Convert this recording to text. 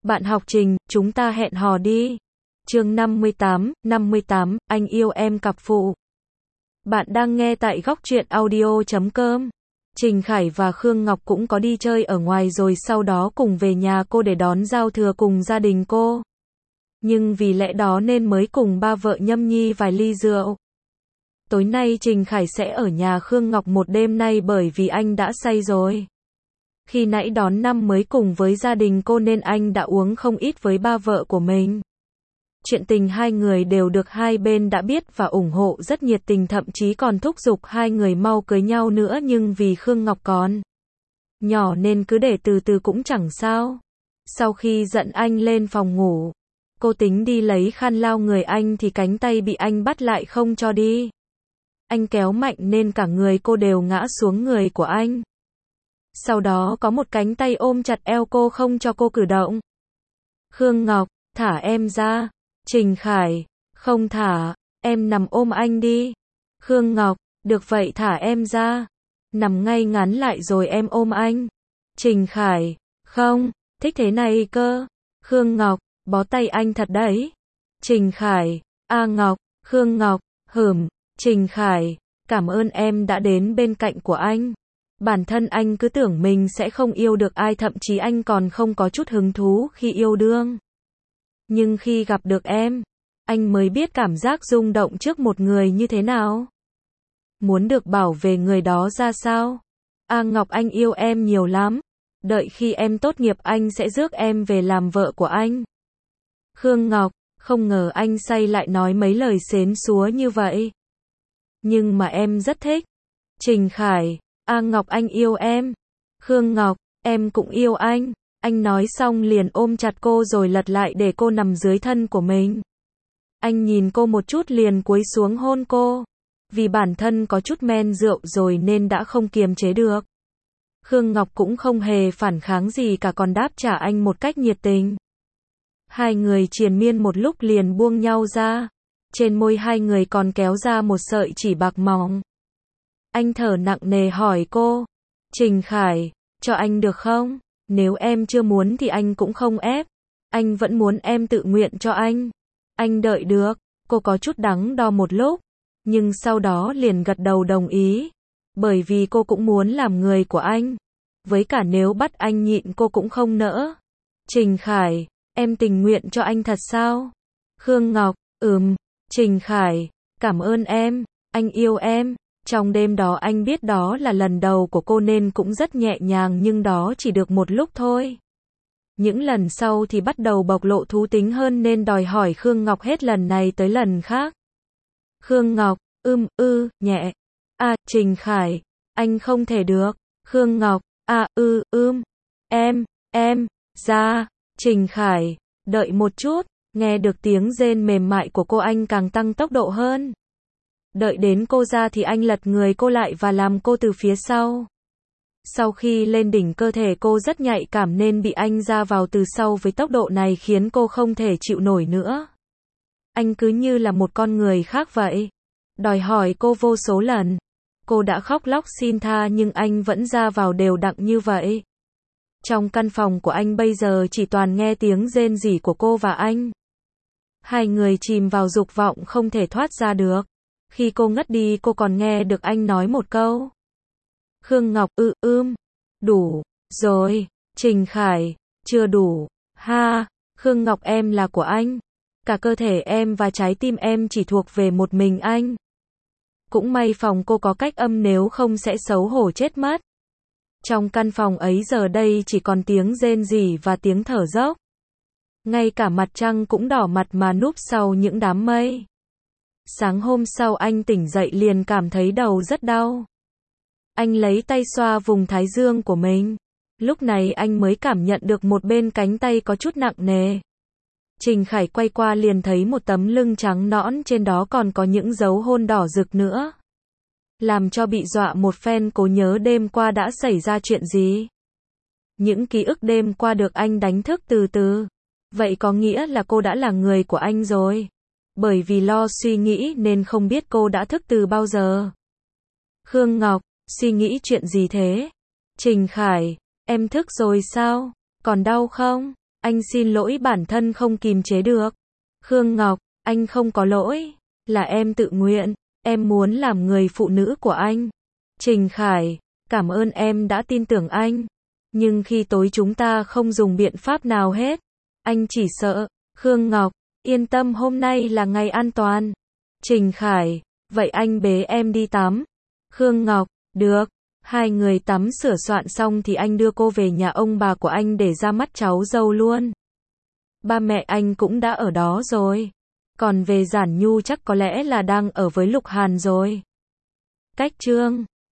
Bạn học Trình, chúng ta hẹn hò đi. Chương 58, anh yêu em cặp phụ. Bạn đang nghe tại góc truyện audio.com. Trình Khải và Khương Ngọc cũng có đi chơi ở ngoài rồi sau đó cùng về nhà cô để đón giao thừa cùng gia đình cô. Nhưng vì lẽ đó nên mới cùng ba vợ nhâm nhi vài ly rượu. Tối nay Trình Khải sẽ ở nhà Khương Ngọc một đêm nay bởi vì anh đã say rồi. Khi nãy đón năm mới cùng với gia đình cô nên anh đã uống không ít với ba vợ của mình. Chuyện tình hai người đều được hai bên đã biết và ủng hộ rất nhiệt tình, thậm chí còn thúc giục hai người mau cưới nhau nữa, nhưng vì Khương Ngọc còn nhỏ nên cứ để từ từ cũng chẳng sao. Sau khi dẫn anh lên phòng ngủ, cô tính đi lấy khăn lau người anh thì cánh tay bị anh bắt lại không cho đi. Anh kéo mạnh nên cả người cô đều ngã xuống người của anh. Sau đó có một cánh tay ôm chặt eo cô không cho cô cử động. Khương Ngọc, thả em ra. Trình Khải, không thả, em nằm ôm anh đi. Khương Ngọc, được vậy thả em ra. Nằm ngay ngắn lại rồi em ôm anh. Trình Khải, không, thích thế này cơ. Khương Ngọc, bó tay anh thật đấy. Trình Khải, Ngọc, Khương Ngọc, Trình Khải, cảm ơn em đã đến bên cạnh của anh. Bản thân anh cứ tưởng mình sẽ không yêu được ai, thậm chí anh còn không có chút hứng thú khi yêu đương. Nhưng khi gặp được em, anh mới biết cảm giác rung động trước một người như thế nào. Muốn được bảo vệ người đó ra sao. Ngọc, anh yêu em nhiều lắm. Đợi khi em tốt nghiệp anh sẽ rước em về làm vợ của anh. Khương Ngọc, không ngờ anh say lại nói mấy lời xến xúa như vậy. Nhưng mà em rất thích. Trình Khải, Ngọc, anh yêu em. Khương Ngọc, em cũng yêu anh. Anh nói xong liền ôm chặt cô rồi lật lại để cô nằm dưới thân của mình. Anh nhìn cô một chút liền cúi xuống hôn cô. Vì bản thân có chút men rượu rồi nên đã không kiềm chế được. Khương Ngọc cũng không hề phản kháng gì cả, còn đáp trả anh một cách nhiệt tình. Hai người triền miên một lúc liền buông nhau ra. Trên môi hai người còn kéo ra một sợi chỉ bạc mỏng. Anh thở nặng nề hỏi cô. Trình Khải, cho anh được không? Nếu em chưa muốn thì anh cũng không ép. Anh vẫn muốn em tự nguyện cho anh. Anh đợi được. Cô có chút đắn đo một lúc. Nhưng sau đó liền gật đầu đồng ý. Bởi vì cô cũng muốn làm người của anh. Với cả nếu bắt anh nhịn cô cũng không nỡ. Trình Khải, em tình nguyện cho anh thật sao? Khương Ngọc, Trình Khải, cảm ơn em. Anh yêu em. Trong đêm đó anh biết đó là lần đầu của cô nên cũng rất nhẹ nhàng, nhưng đó chỉ được một lúc thôi. Những lần sau thì bắt đầu bộc lộ thú tính hơn nên đòi hỏi Khương Ngọc hết lần này tới lần khác. Khương Ngọc, nhẹ. Trình Khải, anh không thể được. Khương Ngọc, em, ra. Trình Khải, đợi một chút. Nghe được tiếng rên mềm mại của cô anh càng tăng tốc độ hơn. Đợi đến cô ra thì anh lật người cô lại và làm cô từ phía sau. Sau khi lên đỉnh cơ thể cô rất nhạy cảm nên bị anh ra vào từ sau với tốc độ này khiến cô không thể chịu nổi nữa. Anh cứ như là một con người khác vậy. Đòi hỏi cô vô số lần. Cô đã khóc lóc xin tha nhưng anh vẫn ra vào đều đặn như vậy. Trong căn phòng của anh bây giờ chỉ toàn nghe tiếng rên rỉ của cô và anh. Hai người chìm vào dục vọng không thể thoát ra được. Khi cô ngất đi cô còn nghe được anh nói một câu. Khương Ngọc, đủ rồi. Trình Khải, chưa đủ. Khương Ngọc, em là của anh. Cả cơ thể em và trái tim em chỉ thuộc về một mình anh. Cũng may phòng cô có cách âm, nếu không sẽ xấu hổ chết mất. Trong căn phòng ấy giờ đây chỉ còn tiếng rên rỉ và tiếng thở dốc. Ngay cả mặt trăng cũng đỏ mặt mà núp sau những đám mây. Sáng hôm sau anh tỉnh dậy liền cảm thấy đầu rất đau. Anh lấy tay xoa vùng thái dương của mình. Lúc này anh mới cảm nhận được một bên cánh tay có chút nặng nề. Trình Khải quay qua liền thấy một tấm lưng trắng nõn, trên đó còn có những dấu hôn đỏ rực nữa. Làm cho bị dọa một phen, cố nhớ đêm qua đã xảy ra chuyện gì. Những ký ức đêm qua được anh đánh thức từ từ. Vậy có nghĩa là cô đã là người của anh rồi. Bởi vì lo suy nghĩ nên không biết cô đã thức từ bao giờ. Khương Ngọc, suy nghĩ chuyện gì thế? Trình Khải, em thức rồi sao? Còn đau không? Anh xin lỗi bản thân không kìm chế được. Khương Ngọc, anh không có lỗi. Là em tự nguyện. Em muốn làm người phụ nữ của anh. Trình Khải, cảm ơn em đã tin tưởng anh. Nhưng khi tối chúng ta không dùng biện pháp nào hết. Anh chỉ sợ. Khương Ngọc, yên tâm hôm nay là ngày an toàn. Trình Khải, vậy anh bế em đi tắm. Khương Ngọc, được. Hai người tắm sửa soạn xong thì anh đưa cô về nhà ông bà của anh để ra mắt cháu dâu luôn. Ba mẹ anh cũng đã ở đó rồi. Còn về Giản Nhu chắc có lẽ là đang ở với Lục Hàn rồi. Cách chương